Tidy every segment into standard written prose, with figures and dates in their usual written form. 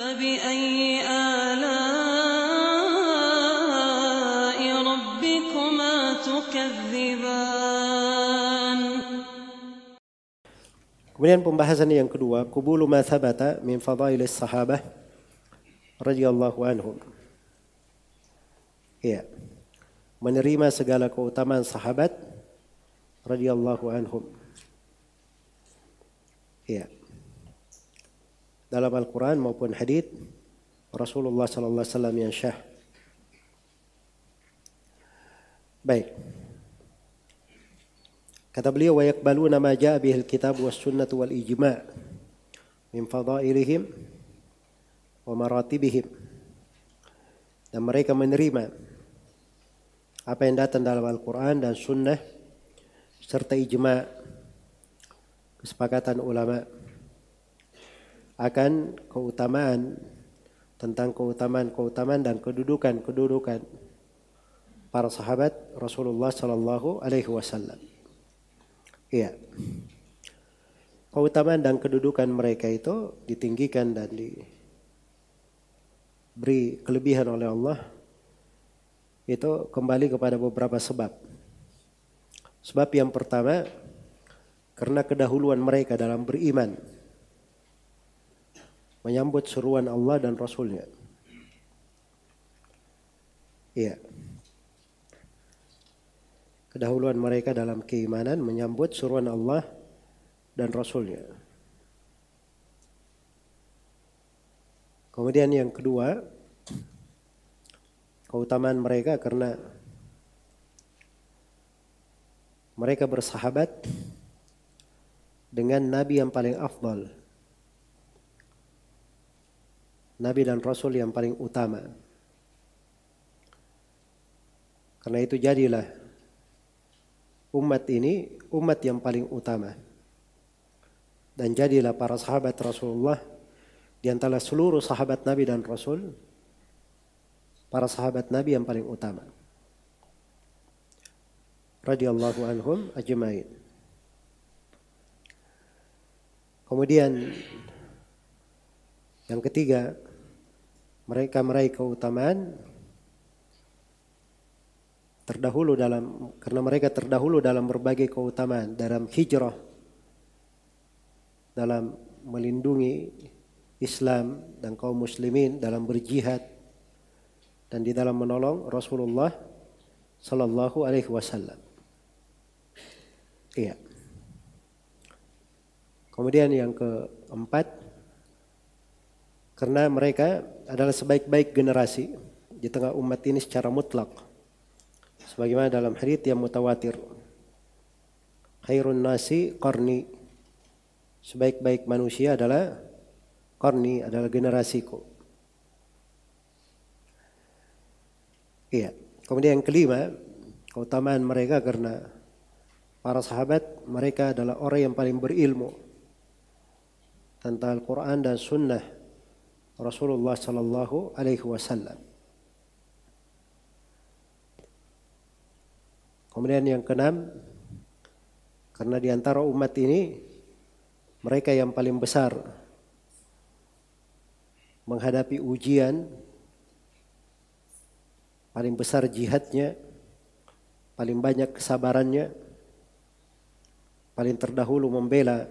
فبأي آلاء ربكما تكذبان. Kemudian pembahasan yang kedua, qubulu ma thabata min fadailis sahabah radhiyallahu anhum. Ya. Menerima segala keutamaan sahabat radhiyallahu anhum. Ya. Dalam Al-Quran maupun hadits Rasulullah sallallahu alaihi wasallam yang syah. Baik. Kata beliau, wa yaqbaluna ma jaa bihil kitab was sunnah wal ijma' min fadailihim wa maratibihim. Dan mereka menerima apa yang datang dalam Al-Quran dan sunnah serta ijma' kesepakatan ulama akan keutamaan, tentang keutamaan dan kedudukan para sahabat Rasulullah sallallahu alaihi wasallam. Iya. Keutamaan dan kedudukan mereka itu ditinggikan dan diberi kelebihan oleh Allah. Itu kembali kepada beberapa sebab. Sebab yang pertama, karena kedahuluan mereka dalam beriman, menyambut seruan Allah dan Rasulnya. Iya. Kedahuluan mereka dalam keimanan menyambut seruan Allah dan Rasulnya. Kemudian yang kedua, keutamaan mereka karena mereka bersahabat dengan Nabi yang paling afdal, Nabi dan Rasul yang paling utama. Karena itu jadilah umat ini umat yang paling utama. Dan jadilah para sahabat Rasulullah di antara seluruh sahabat Nabi dan Rasul, para sahabat Nabi yang paling utama. Radhiyallahu anhum ajma'in. Kemudian yang ketiga, mereka meraih keutamaan karena mereka terdahulu dalam berbagai keutamaan, dalam hijrah, dalam melindungi Islam dan kaum muslimin, dalam berjihad, dan di dalam menolong Rasulullah sallallahu alaihi wasallam. Iya. Kemudian yang keempat, karena mereka adalah sebaik-baik generasi di tengah umat ini secara mutlak. Sebagaimana dalam hadits yang mutawatir, khairun nasi qarni, sebaik-baik manusia adalah qarni, adalah generasiku. Iya. Kemudian yang kelima, keutamaan mereka karena para sahabat mereka adalah orang yang paling berilmu tentang Al-Quran dan Sunnah Rasulullah sallallahu alaihi wasallam. Kemudian yang keenam, karena di antara umat ini mereka yang paling besar menghadapi ujian, paling besar jihadnya, paling banyak kesabarannya, paling terdahulu membela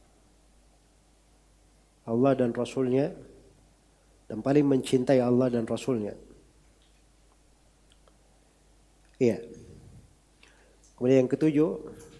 Allah dan Rasulnya, dan paling mencintai Allah dan Rasulnya. Iya. Kemudian yang ketujuh,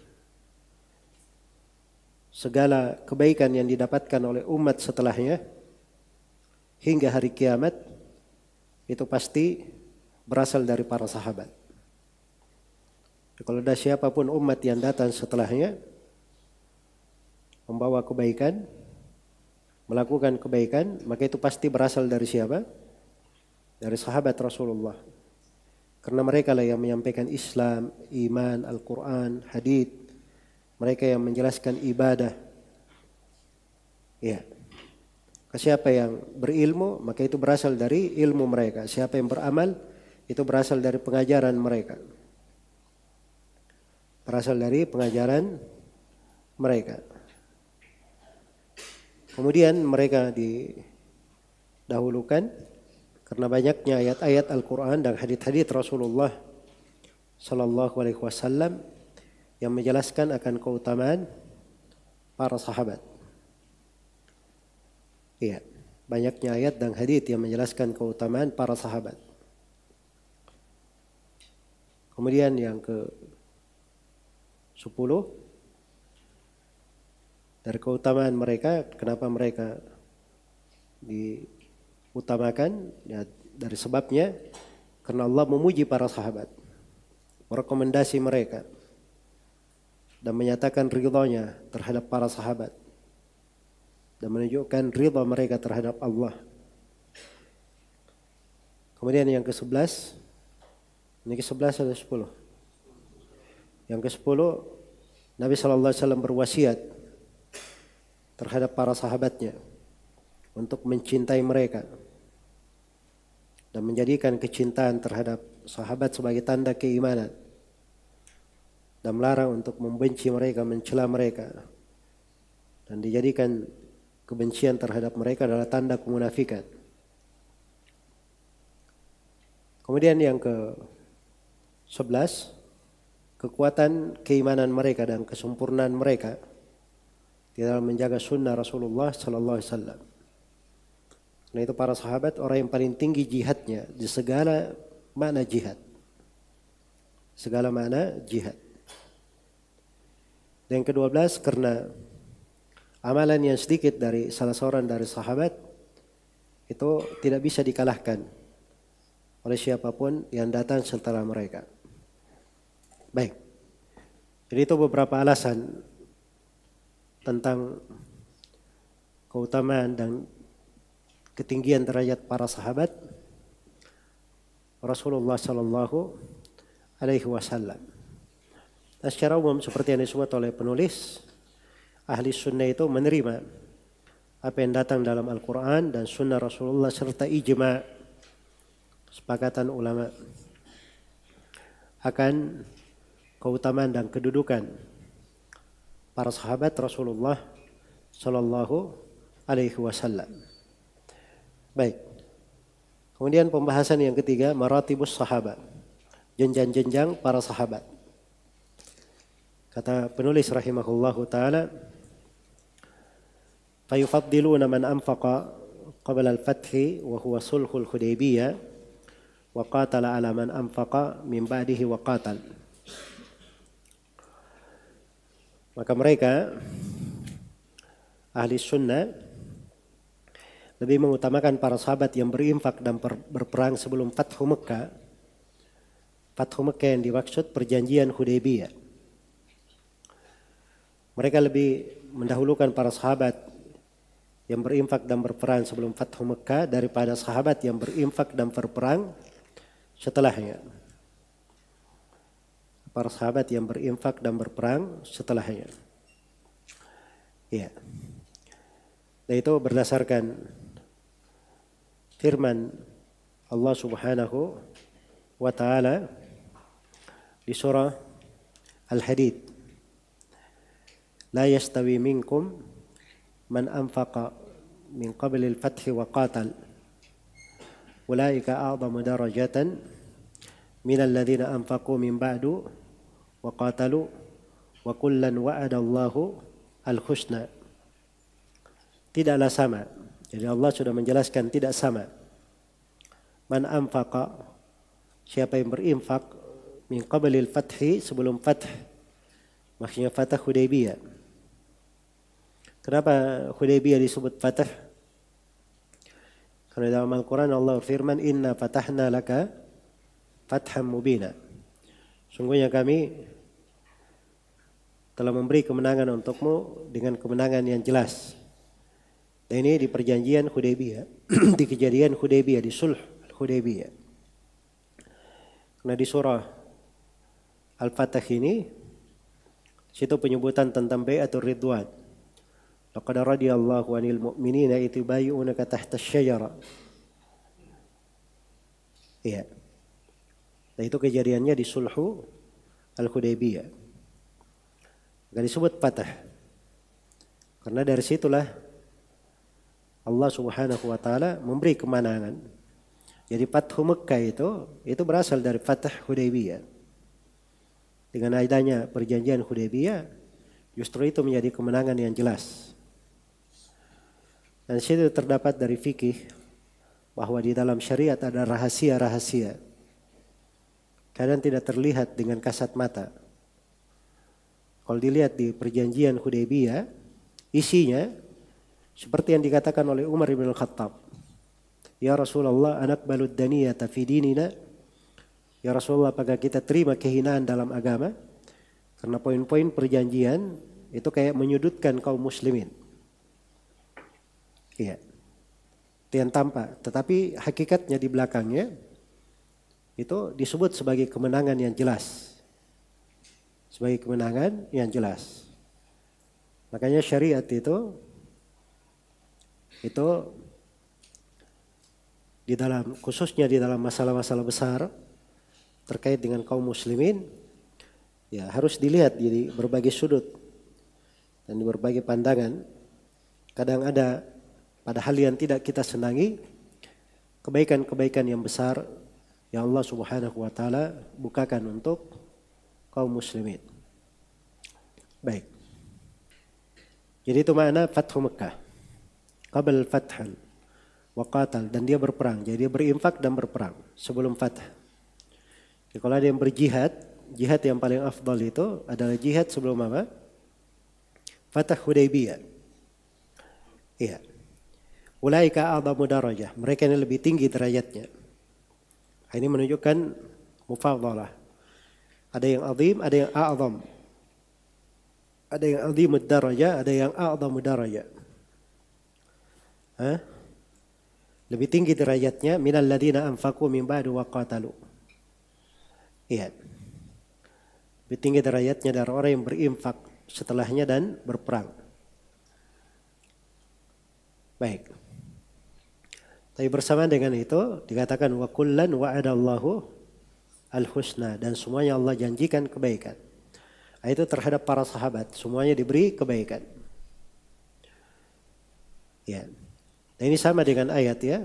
segala kebaikan yang didapatkan oleh umat setelahnya hingga hari kiamat itu pasti berasal dari para sahabat. Kalau ada siapapun umat yang datang setelahnya membawa kebaikan, melakukan kebaikan, maka itu pasti berasal dari siapa? Dari sahabat Rasulullah. Karena mereka lah yang menyampaikan Islam, iman, Al-Quran, hadits. Mereka yang menjelaskan ibadah. Ya. Siapa yang berilmu, maka itu berasal dari ilmu mereka. Siapa yang beramal, itu berasal dari pengajaran mereka. Berasal dari pengajaran mereka. Kemudian mereka dahulukan karena banyaknya ayat-ayat Al-Quran dan hadits-hadits Rasulullah Sallallahu Alaihi Wasallam yang menjelaskan akan keutamaan para sahabat. Iya, banyaknya ayat dan hadits yang menjelaskan keutamaan para sahabat. Kemudian yang ke-10 dari keutamaan mereka, kenapa mereka diutamakan? Ya, dari sebabnya karena Allah memuji para sahabat, merekomendasi mereka dan menyatakan ridhanya terhadap para sahabat dan menunjukkan ridha mereka terhadap Allah. Kemudian yang ke-11, ini ke-11 atau 10? Yang ke-10, Nabi SAW berwasiat terhadap para sahabatnya untuk mencintai mereka dan menjadikan kecintaan terhadap sahabat sebagai tanda keimanan dan melarang untuk membenci mereka, mencela mereka, dan dijadikan kebencian terhadap mereka adalah tanda kemunafikan. Kemudian yang ke-11, kekuatan keimanan mereka dan kesempurnaan mereka di dalam menjaga sunnah Rasulullah Sallallahu Alaihi Wasallam. Karena itu para sahabat orang yang paling tinggi jihadnya di segala makna jihad, segala makna jihad. Dan yang ke-12, karena amalan yang sedikit dari salah seorang dari sahabat itu tidak bisa dikalahkan oleh siapapun yang datang setelah mereka. Baik, jadi itu beberapa alasan tentang keutamaan dan ketinggian derajat para sahabat Rasulullah Sallallahu Alaihi Wasallam. Nah, secara umum seperti yang disebut oleh penulis, ahli sunnah itu menerima apa yang datang dalam Al-Quran dan sunnah Rasulullah serta ijma' kesepakatan ulama akan keutamaan dan kedudukan para sahabat Rasulullah Sallallahu Alaihi Wasallam. Baik. Kemudian pembahasan yang ketiga, maratibus sahabat, jenjang-jenjang para sahabat. Kata penulis rahimahullahu ta'ala, fayufaddiluna man anfaqa qabla al-fathi wa huwa sulhul Hudaybiyah wa qatala ala man anfaqa min ba'dihi wa qatal. Maka mereka ahli sunnah lebih mengutamakan para sahabat yang berinfak dan berperang sebelum Fathu Mekah. Fathu Mekah yang dimaksud perjanjian Hudaybiyah. Mereka lebih mendahulukan para sahabat yang berinfak dan berperang sebelum Fathu Mekah daripada sahabat yang berinfak dan berperang setelahnya. Para sahabat yang berinfak dan berperang setelahnya. Ya. Dan itu berdasarkan firman Allah Subhanahu wa taala di surah Al-Hadid. La yastawi minkum man anfaqa min qabli al-fath wa qatal. Ulaika a'zamu darajatan min alladhina anfaqu min ba'du wa qatalu wa kullan wa'ada Allahu al-husna. Tidaklah sama. Jadi Allah sudah menjelaskan tidak sama. Man anfaqa, siapa yang berinfak min qabli al-fath, sebelum fath, maksudnya Fatah Hudaybiyah. Kenapa Hudaybiyah disebut Fatah? Karena dalam Al-Quran Allah firman, Inna fatahna laka fatham mubina. Sungguhnya kami telah memberi kemenangan untukmu dengan kemenangan yang jelas. Dan ini di perjanjian Hudaybiyah, di kejadian Hudaybiyah, di sulh Hudaybiyah. Karena di surah Al-Fatah ini, situ penyebutan tentang Bai'atul Ridwan. Laqad radiyallahu 'anil mu'minina idh yubayyi'unaka tahta asy-syajara. Iya. Nah, itu kejadiannya di sulhu Al-Hudaybiyah. Enggak disebut Fatah. Karena dari situlah Allah Subhanahu wa taala memberi kemenangan. Jadi Fathu Mekkah itu berasal dari Fath Hudaybiyah. Dengan adanya perjanjian Hudaybiyah, justru itu menjadi kemenangan yang jelas. Dan di situ terdapat dari fikih bahwa di dalam syariat ada rahasia-rahasia. Kadang tidak terlihat dengan kasat mata. Kalau dilihat di perjanjian Hudaybiyah, isinya seperti yang dikatakan oleh Umar bin Al-Khattab. Ya Rasulullah, anaqbalud daniyata fi dinina. Ya Rasulullah, apakah kita terima kehinaan dalam agama? Karena poin-poin perjanjian itu kayak menyudutkan kaum muslimin. Iya. Itu yang tampak. Tetapi hakikatnya di belakangnya itu disebut sebagai kemenangan yang jelas. Sebagai kemenangan yang jelas. Makanya syariat itu di dalam, khususnya di dalam masalah-masalah besar terkait dengan kaum muslimin, ya harus dilihat di berbagai sudut dan di berbagai pandangan. Kadang ada pada hal yang tidak kita senangi, kebaikan-kebaikan yang besar yang Allah Subhanahu wa taala bukakan untuk kaum muslimin. Baik. Jadi itu makna Fathu Mekkah. Qabl fathan wa qatal, dan dia berperang. Jadi dia berinfak dan berperang sebelum fath. Jadi kalau ada yang berjihad, jihad yang paling afdal itu adalah jihad sebelum apa? Fath Hudaybiyah. Iya. Ulaika a'dhamu darajah. Mereka ini lebih tinggi derajatnya. Ini menunjukkan mufadhalah. Ada yang azim, ada yang a'zam. Ada yang azimud darajah, ada yang a'dhamu darajah. Lebih tinggi derajatnya minal ladina anfaqu min ba'du wa qatalu. Iya. Lebih tinggi derajatnya dari orang yang berinfak setelahnya dan berperang. Baik. Tapi bersamaan dengan itu dikatakan wa kullan wa'adallahu al-husna, dan semuanya Allah janjikan kebaikan. Itu terhadap para sahabat, semuanya diberi kebaikan. Ya. Dan ini sama dengan ayat ya.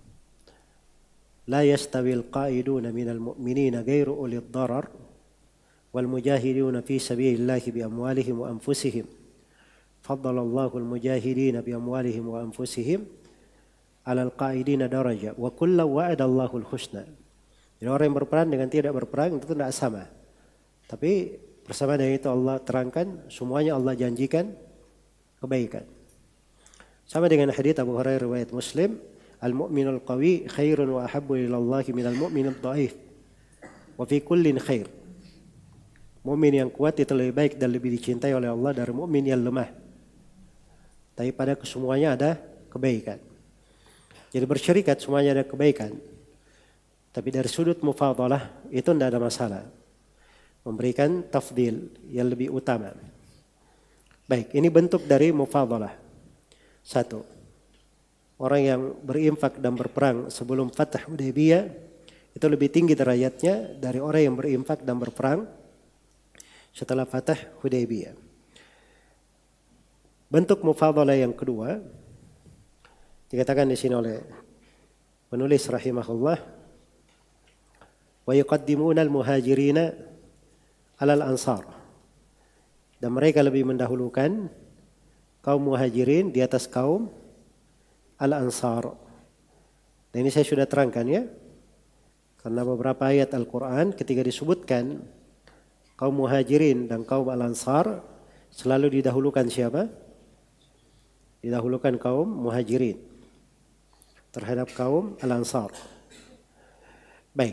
La yastawil qa'iduna minal mu'minina ghairu ulil darar wal mujahiduna fi sabilillahi bi amwalihim wa anfusihim. Faddalallahu al mujahidina bi amwalihim wa anfusihim 'alal qa'idina daraja wa kullu wa'adallahu al husna. Jadi orang yang berperang dengan tidak berperang itu tidak sama. Tapi bersama dengan itu Allah terangkan semuanya Allah janjikan kebaikan. Sama dengan hadits Abu Hurairah riwayat Muslim, al-mu'minul qawi khairun wa ahabbu ila Allah minal mu'minid dhaif. Wa fi kullin khair. Mukmin yang kuat itu lebih baik dan lebih dicintai oleh Allah dari mukmin yang lemah. Tapi pada kesemuanya ada kebaikan. Jadi bersyarikat semuanya ada kebaikan. Tapi dari sudut mufadalah itu tidak ada masalah. Memberikan tafdil yang lebih utama. Baik, ini bentuk dari mufadalah. Satu, orang yang berinfak dan berperang sebelum Fath Hudaybiyah itu lebih tinggi derajatnya dari orang yang berinfak dan berperang setelah Fath Hudaybiyah. Bentuk mufadalah yang kedua dikatakan di sini oleh penulis rahimahullah, wa yuqaddimuna al-muhajirina 'alal ansar. Dan mereka lebih mendahulukan kaum muhajirin di atas kaum al-ansar. Dan ini saya sudah terangkan ya. Karena beberapa ayat Al-Quran ketika disebutkan kaum muhajirin dan kaum al-ansar selalu didahulukan siapa? Didahulukan kaum muhajirin terhadap kaum al-ansar. Baik.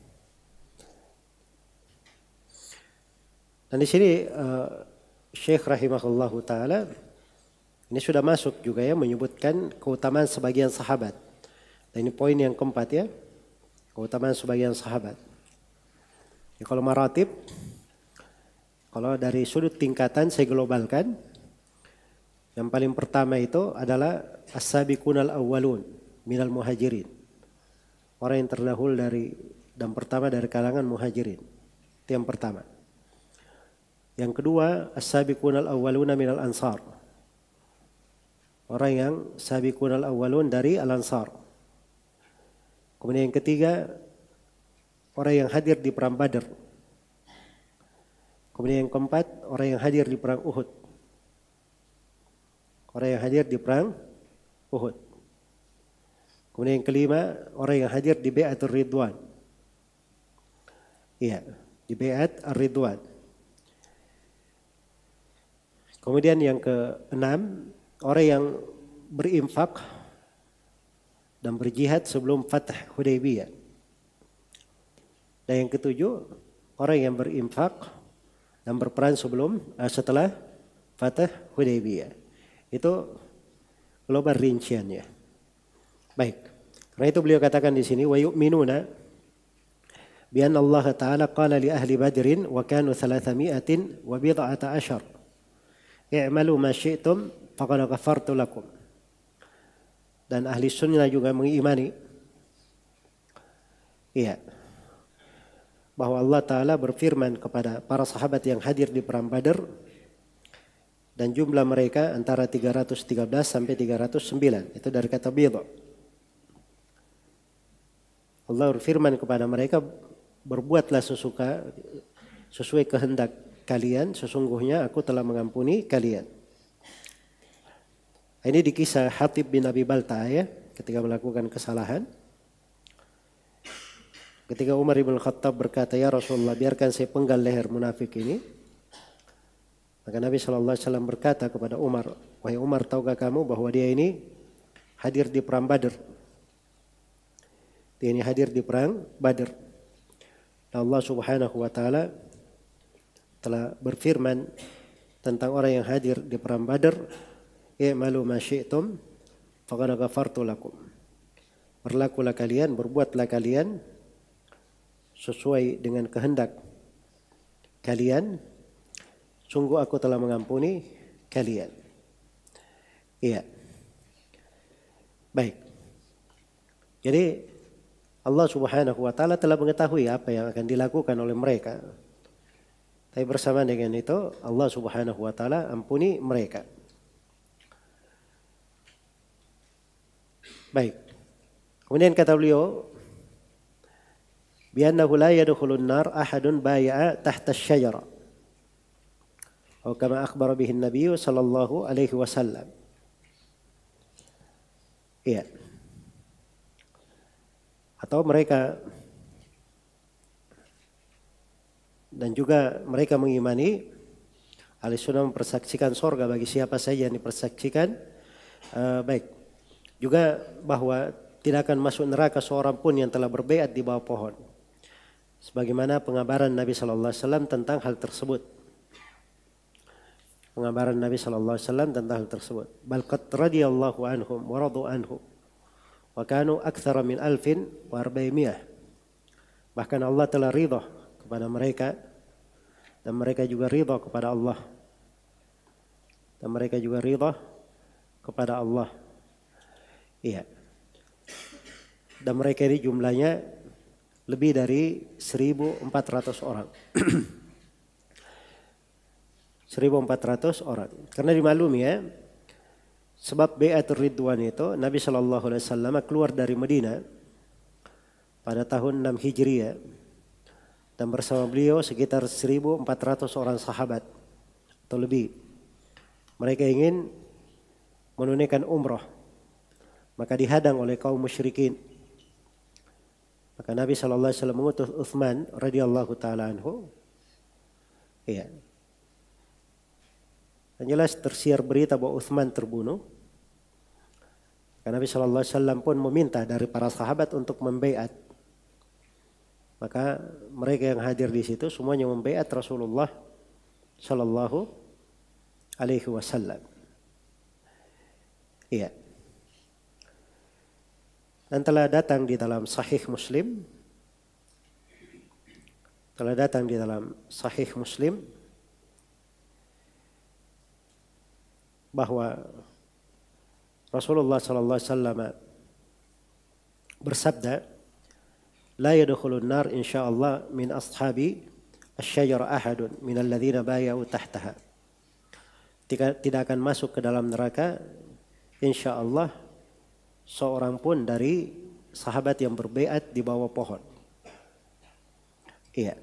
Dan di sini Syekh rahimahullahu taala ini sudah masuk juga ya menyebutkan keutamaan sebagian sahabat. Dan ini poin yang keempat ya. Keutamaan sebagian sahabat. Ya, kalau maratib, kalau dari sudut tingkatan saya globalkan, yang paling pertama itu adalah as-sabiqunal awwalun minal muhajirin. Orang yang terdahulu dari dan pertama dari kalangan muhajirin. Itu yang pertama. Yang kedua as-sabiqunal awwaluna minal ansar. orang yang sabiqunal awwalun dari Al-Ansar. Kemudian yang ketiga, orang yang hadir di perang Badar. Kemudian yang keempat, orang yang hadir di perang Uhud. Orang yang hadir di perang Uhud. Kemudian yang kelima, orang yang hadir di Bai'atul Ridwan. Iya, di Bai'at Ar-Ridwan. Kemudian yang keenam, orang yang berinfak dan berjihad sebelum Fath Hudaybiyah. Dan yang ketujuh, orang yang berinfak dan berperan setelah Fath Hudaybiyah. Itu global rinciannya. Baik. Karena itu beliau katakan di sini, wa yu'minuna bi anna Allah Ta'ala qala li ahli Badrin wa kanu 300 wa bid'ata asyar. I'malu ma syi'tum faqad ghafartu lakum. Dan ahli sunnah juga mengimani bahwa Allah Ta'ala berfirman kepada para sahabat yang hadir di perang Badar, dan jumlah mereka antara 313 sampai 309. Itu dari kata bid'ah. Allah berfirman kepada mereka, berbuatlah sesuai kehendak kalian, sesungguhnya aku telah mengampuni kalian. Ini di kisah Hatib bin Abi Balta'ah ya, ketika melakukan kesalahan. Ketika Umar ibn Khattab berkata, ya Rasulullah, biarkan saya penggal leher munafik ini. Maka Nabi SAW berkata kepada Umar, wahai Umar, tahukah kamu bahwa dia ini hadir di perang Badar? Dia ini hadir di perang Badar. Dan Allah Subhanahu wa Ta'ala telah berfirman tentang orang yang hadir di perang Badar, i'malu ma syi'tum faqad ghafartu lakum. Berlakulah kalian, berbuatlah kalian sesuai dengan kehendak kalian, sungguh aku telah mengampuni kalian. Iya. Baik. Jadi Allah Subhanahu wa Ta'ala telah mengetahui apa yang akan dilakukan oleh mereka. Tapi bersama dengan itu Allah Subhanahu wa Ta'ala ampuni mereka. Baik. Kemudian kata beliau, bi'annahu la yadkhulun nar ahadun bai'a tahta asy-syajara. Atau kama akhbara bihi an-nabiy sallallahu alaihi wasallam. Iya. Atau mereka, dan juga mereka mengimani ahli sunnah mempersaksikan surga bagi siapa saja yang dipersaksikan. Baik. Juga bahwa tidak akan masuk neraka seorang pun yang telah berbaiat di bawah pohon. Sebagaimana pengabaran Nabi sallallahu alaihi wasallam tentang hal tersebut. Pengabaran Nabi sallallahu alaihi wasallam tentang hal tersebut. Bal qad radiyallahu anhum wa radu anhu. Wa kanu aktsara min 1400. Bahkan Allah telah ridha kepada mereka dan mereka juga ridha kepada Allah. Dan mereka juga ridha kepada Allah. Iya. Dan mereka ini jumlahnya lebih dari 1.400 orang. 1.400 orang. Karena dimaklumi ya, sebab Bai'atul Ridwan itu Nabi SAW keluar dari Madinah pada tahun 6 Hijriah, dan bersama beliau sekitar 1.400 orang sahabat atau lebih. Mereka ingin menunaikan umrah, maka dihadang oleh kaum musyrikin. Maka Nabi SAW mengutus Utsman radhiyallahu taala anhu. Iya. Dan jelas tersiar berita bahwa Utsman terbunuh. Maka Nabi SAW pun meminta dari para sahabat untuk membaiat. Maka mereka yang hadir di situ semuanya membaiat Rasulullah Sallallahu Alaihi Wasallam. Iya. Dan telah datang di dalam Sahih Muslim. Bahwa Rasulullah sallallahu alaihi wasallam bersabda, la yadkhulun nar insyaallah min ashabi asy-syajara ahadun min alladzina bay'u tahtaha. Tidak akan masuk ke dalam neraka insya Allah seorang pun dari sahabat yang berbaiat di bawah pohon. Iya.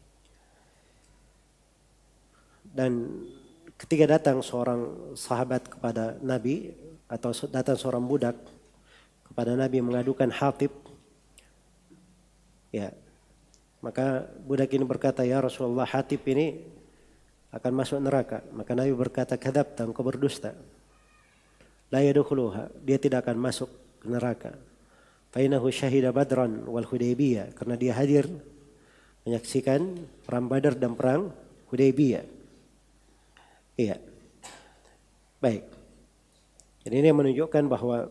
Dan ketika datang seorang sahabat kepada Nabi atau datang seorang budak kepada Nabi mengadukan Hatib, ya, maka budak ini berkata, ya Rasulullah, Hatib ini akan masuk neraka. Maka Nabi berkata, kadzabta, engkau berdusta. La yadkhuluha, dia tidak akan masuk ke neraka. Fa innahu syahida Badran wal Hudaybiyah, karena dia hadir menyaksikan perang Badar dan perang Hudaybiyah. Iya. Baik. Jadi ini menunjukkan bahwa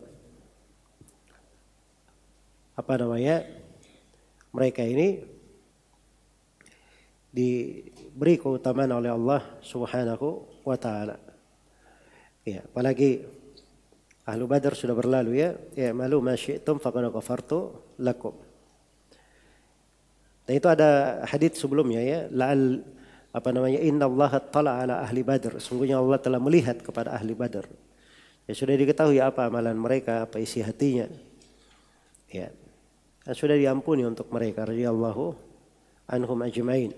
mereka ini diberi keutamaan oleh Allah Subhanahu wa taala. Ya, apalagi Ahlu Badar sudah berlalu ya. Ya malu ma syi'tum faqad ghafartu lakum. Dan itu ada hadits sebelumnya ya, inna Allah tala ala ahli Badr, sungguhnya Allah telah melihat kepada ahli Badr. Ya sudah diketahui apa amalan mereka, apa isi hatinya. Ya. Dan sudah diampuni untuk mereka radhiyallahu anhum ajmain.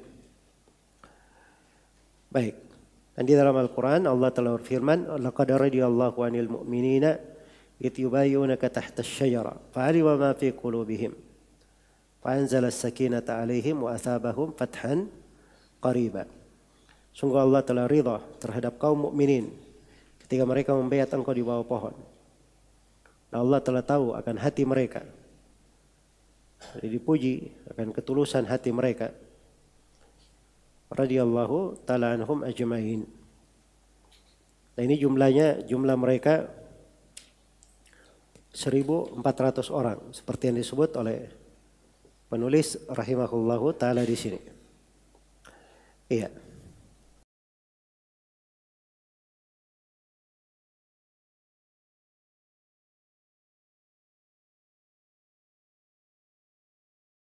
Baik. Dan di dalam Al-Qur'an Allah telah berfirman, laqad radiyallahu 'anil mu'minina idh yubayyunaka tahta asy-syajara fa'alima ma fi qulubihim fa'anzala as-sakinata 'alaihim wa athabahum fathan qariba. Sungguh Allah telah ridha terhadap kaum mukminin ketika mereka membaiat engkau di bawah pohon. Dan Allah telah tahu akan hati mereka. Jadi dipuji akan ketulusan hati mereka. Radhiyallahu ta'ala anhum ajmain. Nah ini jumlah mereka 1.400 orang seperti yang disebut oleh penulis rahimahullahu ta'ala di sini. Iya.